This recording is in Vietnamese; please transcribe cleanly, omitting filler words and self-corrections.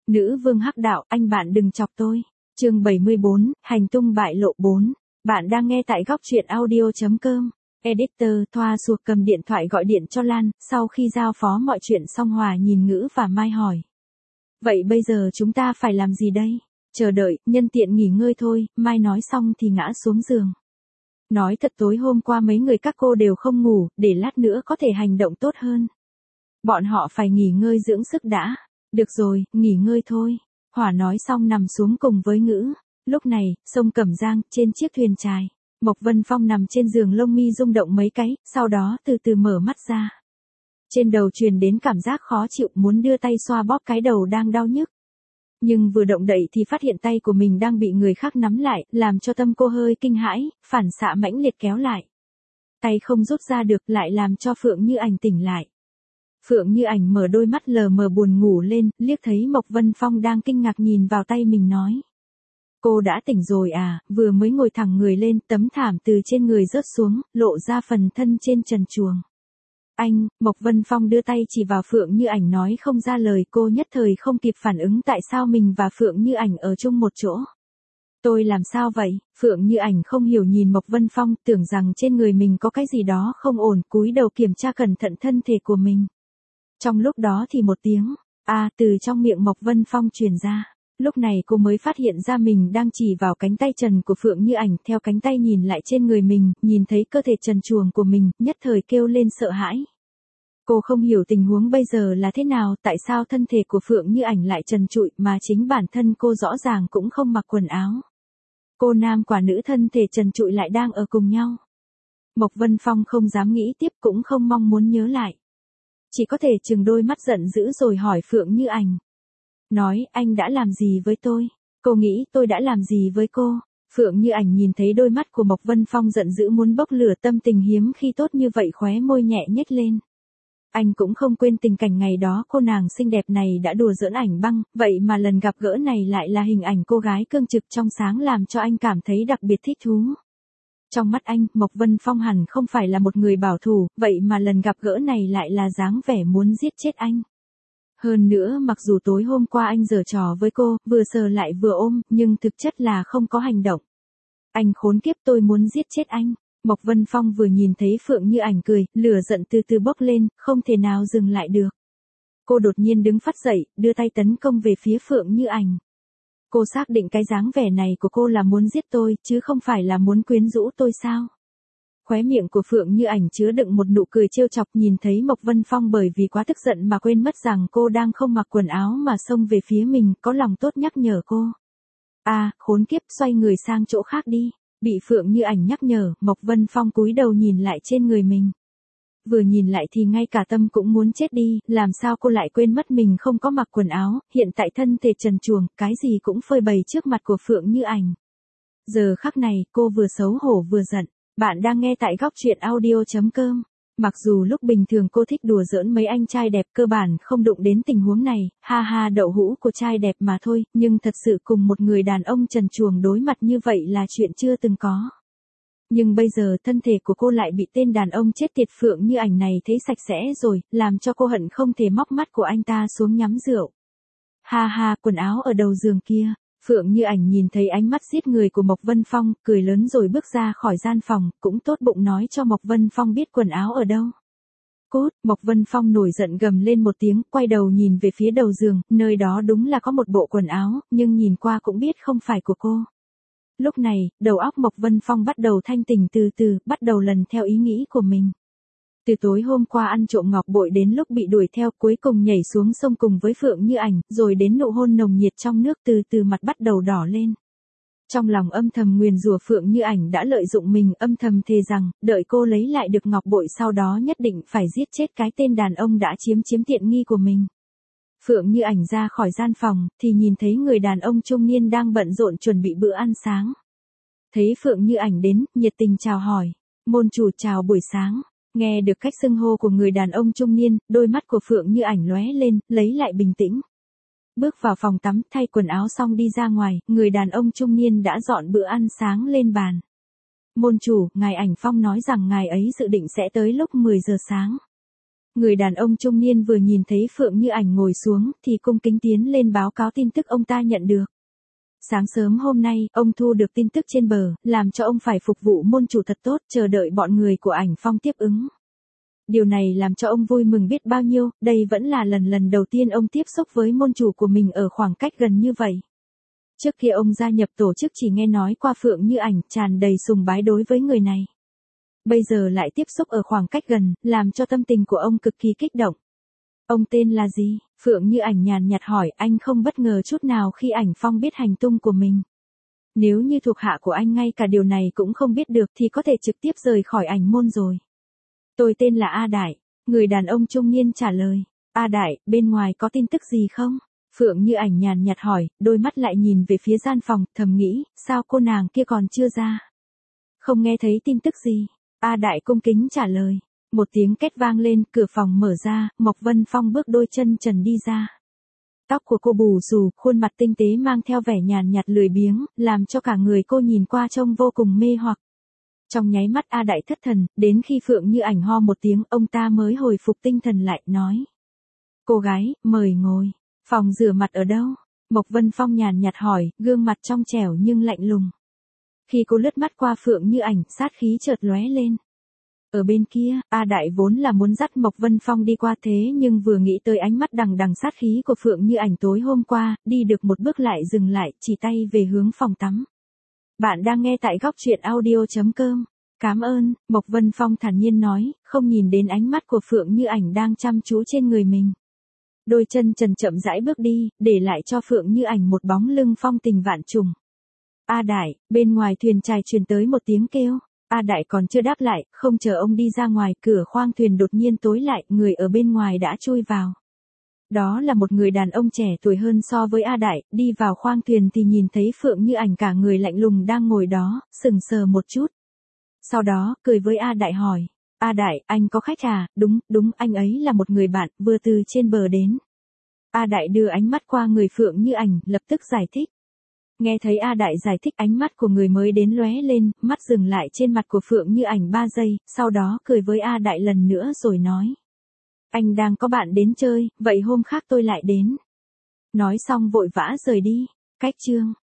Nữ vương hắc đạo, anh bạn đừng chọc tôi. Chương 74, hành tung bại lộ 4. Bạn đang nghe tại góc truyện audio.com. Editor Thoa Xuộc cầm điện thoại gọi điện cho Lan, sau khi giao phó mọi chuyện xong Hòa nhìn Ngữ và Mai hỏi. Vậy bây giờ chúng ta phải làm gì đây? Chờ đợi, nhân tiện nghỉ ngơi thôi, Mai nói xong thì ngã xuống giường. Nói thật tối hôm qua mấy người các cô đều không ngủ, để lát nữa có thể hành động tốt hơn. Bọn họ phải nghỉ ngơi dưỡng sức đã. Được rồi, nghỉ ngơi thôi. Hỏa nói xong nằm xuống cùng với Ngữ. Lúc này, sông Cẩm Giang, trên chiếc thuyền chài. Mộc Vân Phong nằm trên giường lông mi rung động mấy cái, sau đó từ từ mở mắt ra. Trên đầu truyền đến cảm giác khó chịu muốn đưa tay xoa bóp cái đầu đang đau nhức. Nhưng vừa động đậy thì phát hiện tay của mình đang bị người khác nắm lại, làm cho tâm cô hơi kinh hãi, phản xạ mãnh liệt kéo lại. Tay không rút ra được lại làm cho Phượng Như Ảnh tỉnh lại. Phượng Như Ảnh mở đôi mắt lờ mờ buồn ngủ lên, liếc thấy Mộc Vân Phong đang kinh ngạc nhìn vào tay mình nói. Cô đã tỉnh rồi à, vừa mới ngồi thẳng người lên, tấm thảm từ trên người rớt xuống, lộ ra phần thân trên trần truồng. Anh, Mộc Vân Phong đưa tay chỉ vào Phượng Như Ảnh nói không ra lời, cô nhất thời không kịp phản ứng tại sao mình và Phượng Như Ảnh ở chung một chỗ. Tôi làm sao vậy? Phượng Như Ảnh không hiểu nhìn Mộc Vân Phong, tưởng rằng trên người mình có cái gì đó không ổn, cúi đầu kiểm tra cẩn thận thân thể của mình. Trong lúc đó thì một tiếng, từ trong miệng Mộc Vân Phong truyền ra. Lúc này cô mới phát hiện ra mình đang chỉ vào cánh tay trần của Phượng Như Ảnh, theo cánh tay nhìn lại trên người mình, nhìn thấy cơ thể trần truồng của mình, nhất thời kêu lên sợ hãi. Cô không hiểu tình huống bây giờ là thế nào, tại sao thân thể của Phượng Như Ảnh lại trần trụi mà chính bản thân cô rõ ràng cũng không mặc quần áo. Cô nam quả nữ thân thể trần trụi lại đang ở cùng nhau. Mộc Vân Phong không dám nghĩ tiếp cũng không mong muốn nhớ lại. Chỉ có thể trừng đôi mắt giận dữ rồi hỏi Phượng Như Ảnh. Nói, anh đã làm gì với tôi? Cô nghĩ tôi đã làm gì với cô? Phượng Như Ảnh nhìn thấy đôi mắt của Mộc Vân Phong giận dữ muốn bốc lửa, tâm tình hiếm khi tốt như vậy khóe môi nhẹ nhếch lên. Anh cũng không quên tình cảnh ngày đó cô nàng xinh đẹp này đã đùa giỡn ảnh băng, vậy mà lần gặp gỡ này lại là hình ảnh cô gái cương trực trong sáng làm cho anh cảm thấy đặc biệt thích thú. Trong mắt anh, Mộc Vân Phong hẳn không phải là một người bảo thủ, vậy mà lần gặp gỡ này lại là dáng vẻ muốn giết chết anh. Hơn nữa mặc dù tối hôm qua anh giở trò với cô, vừa sờ lại vừa ôm, nhưng thực chất là không có hành động. Anh khốn kiếp, tôi muốn giết chết anh. Mộc Vân Phong vừa nhìn thấy Phượng Như Ảnh cười, lửa giận từ từ bốc lên, không thể nào dừng lại được. Cô đột nhiên đứng phắt dậy, đưa tay tấn công về phía Phượng Như Ảnh. Cô xác định cái dáng vẻ này của cô là muốn giết tôi, chứ không phải là muốn quyến rũ tôi sao? Khóe miệng của Phượng Như Ảnh chứa đựng một nụ cười trêu chọc, nhìn thấy Mộc Vân Phong bởi vì quá tức giận mà quên mất rằng cô đang không mặc quần áo mà xông về phía mình, có lòng tốt nhắc nhở cô. Khốn kiếp, xoay người sang chỗ khác đi. Bị Phượng Như Ảnh nhắc nhở, Mộc Vân Phong cúi đầu nhìn lại trên người mình. Vừa nhìn lại thì ngay cả tâm cũng muốn chết đi, làm sao cô lại quên mất mình không có mặc quần áo, hiện tại thân thể trần truồng, cái gì cũng phơi bày trước mặt của Phượng Như Ảnh. Giờ khắc này, cô vừa xấu hổ vừa giận. Bạn đang nghe tại góc truyện audio.com. Mặc dù lúc bình thường cô thích đùa giỡn mấy anh trai đẹp, cơ bản không đụng đến tình huống này, đậu hũ của trai đẹp mà thôi, nhưng thật sự cùng một người đàn ông trần truồng đối mặt như vậy là chuyện chưa từng có. Nhưng bây giờ thân thể của cô lại bị tên đàn ông chết tiệt Phượng Như Ảnh này thấy sạch sẽ rồi, làm cho cô hận không thể móc mắt của anh ta xuống nhắm rượu. Quần áo ở đầu giường kia. Phượng Như Ảnh nhìn thấy ánh mắt giết người của Mộc Vân Phong, cười lớn rồi bước ra khỏi gian phòng, cũng tốt bụng nói cho Mộc Vân Phong biết quần áo ở đâu. Cút, Mộc Vân Phong nổi giận gầm lên một tiếng, quay đầu nhìn về phía đầu giường, nơi đó đúng là có một bộ quần áo, nhưng nhìn qua cũng biết không phải của cô. Lúc này, đầu óc Mộc Vân Phong bắt đầu thanh tỉnh từ từ, bắt đầu lần theo ý nghĩ của mình. Từ tối hôm qua ăn trộm ngọc bội đến lúc bị đuổi theo, cuối cùng nhảy xuống sông cùng với Phượng Như Ảnh, rồi đến nụ hôn nồng nhiệt trong nước, từ từ mặt bắt đầu đỏ lên. Trong lòng âm thầm nguyền rủa Phượng Như Ảnh đã lợi dụng mình, âm thầm thề rằng, đợi cô lấy lại được ngọc bội sau đó nhất định phải giết chết cái tên đàn ông đã chiếm tiện nghi của mình. Phượng Như Ảnh ra khỏi gian phòng, thì nhìn thấy người đàn ông trung niên đang bận rộn chuẩn bị bữa ăn sáng. Thấy Phượng Như Ảnh đến, nhiệt tình chào hỏi. Môn chủ chào buổi sáng. Nghe được cách xưng hô của người đàn ông trung niên, đôi mắt của Phượng Như Ảnh lóe lên, lấy lại bình tĩnh. Bước vào phòng tắm, thay quần áo xong đi ra ngoài, người đàn ông trung niên đã dọn bữa ăn sáng lên bàn. Môn chủ, ngài Ảnh Phong nói rằng ngài ấy dự định sẽ tới lúc 10 giờ sáng. Người đàn ông trung niên vừa nhìn thấy Phượng Như Ảnh ngồi xuống thì cung kính tiến lên báo cáo tin tức ông ta nhận được. Sáng sớm hôm nay, ông thu được tin tức trên bờ, làm cho ông phải phục vụ môn chủ thật tốt, chờ đợi bọn người của Ảnh Phong tiếp ứng. Điều này làm cho ông vui mừng biết bao nhiêu, đây vẫn là lần đầu tiên ông tiếp xúc với môn chủ của mình ở khoảng cách gần như vậy. Trước khi ông gia nhập tổ chức chỉ nghe nói qua Phượng Như Ảnh, tràn đầy sùng bái đối với người này. Bây giờ lại tiếp xúc ở khoảng cách gần, làm cho tâm tình của ông cực kỳ kích động. Ông tên là gì? Phượng Như Ảnh nhàn nhạt hỏi, anh không bất ngờ chút nào khi Ảnh Phong biết hành tung của mình. Nếu như thuộc hạ của anh ngay cả điều này cũng không biết được thì có thể trực tiếp rời khỏi Ảnh môn rồi. Tôi tên là A Đại, người đàn ông trung niên trả lời. A Đại, bên ngoài có tin tức gì không? Phượng Như Ảnh nhàn nhạt hỏi, đôi mắt lại nhìn về phía gian phòng, thầm nghĩ, sao cô nàng kia còn chưa ra? Không nghe thấy tin tức gì? A Đại cung kính trả lời. Một tiếng két vang lên, cửa phòng mở ra, Mộc Vân Phong bước đôi chân trần đi ra. Tóc của cô bù xù, khuôn mặt tinh tế mang theo vẻ nhàn nhạt lười biếng, làm cho cả người cô nhìn qua trông vô cùng mê hoặc. Trong nháy mắt A Đại thất thần, đến khi Phượng Như Ảnh ho một tiếng, ông ta mới hồi phục tinh thần lại, nói. Cô gái, mời ngồi. Phòng rửa mặt ở đâu? Mộc Vân Phong nhàn nhạt hỏi, gương mặt trong trẻo nhưng lạnh lùng. Khi cô lướt mắt qua Phượng Như Ảnh, sát khí chợt lóe lên. Ở bên kia, A Đại vốn là muốn dắt Mộc Vân Phong đi qua thế nhưng vừa nghĩ tới ánh mắt đằng đằng sát khí của Phượng Như Ảnh tối hôm qua, đi được một bước lại dừng lại, chỉ tay về hướng phòng tắm. Bạn đang nghe tại góc truyện audio.com. Cảm ơn, Mộc Vân Phong thản nhiên nói, không nhìn đến ánh mắt của Phượng Như Ảnh đang chăm chú trên người mình. Đôi chân trần chậm rãi bước đi, để lại cho Phượng Như Ảnh một bóng lưng phong tình vạn trùng. A Đại, bên ngoài thuyền chài truyền tới một tiếng kêu. A Đại còn chưa đáp lại, không chờ ông đi ra ngoài, cửa khoang thuyền đột nhiên tối lại, người ở bên ngoài đã chui vào. Đó là một người đàn ông trẻ tuổi hơn so với A Đại, đi vào khoang thuyền thì nhìn thấy Phượng Như Ảnh cả người lạnh lùng đang ngồi đó, sững sờ một chút. Sau đó, cười với A Đại hỏi, A Đại, anh có khách à? Đúng, anh ấy là một người bạn, vừa từ trên bờ đến. A Đại đưa ánh mắt qua người Phượng Như Ảnh, lập tức giải thích. Nghe thấy A Đại giải thích, ánh mắt của người mới đến lóe lên, mắt dừng lại trên mặt của Phượng Như Ảnh 3 giây, sau đó cười với A Đại lần nữa rồi nói. Anh đang có bạn đến chơi, vậy hôm khác tôi lại đến. Nói xong vội vã rời đi. Cách chương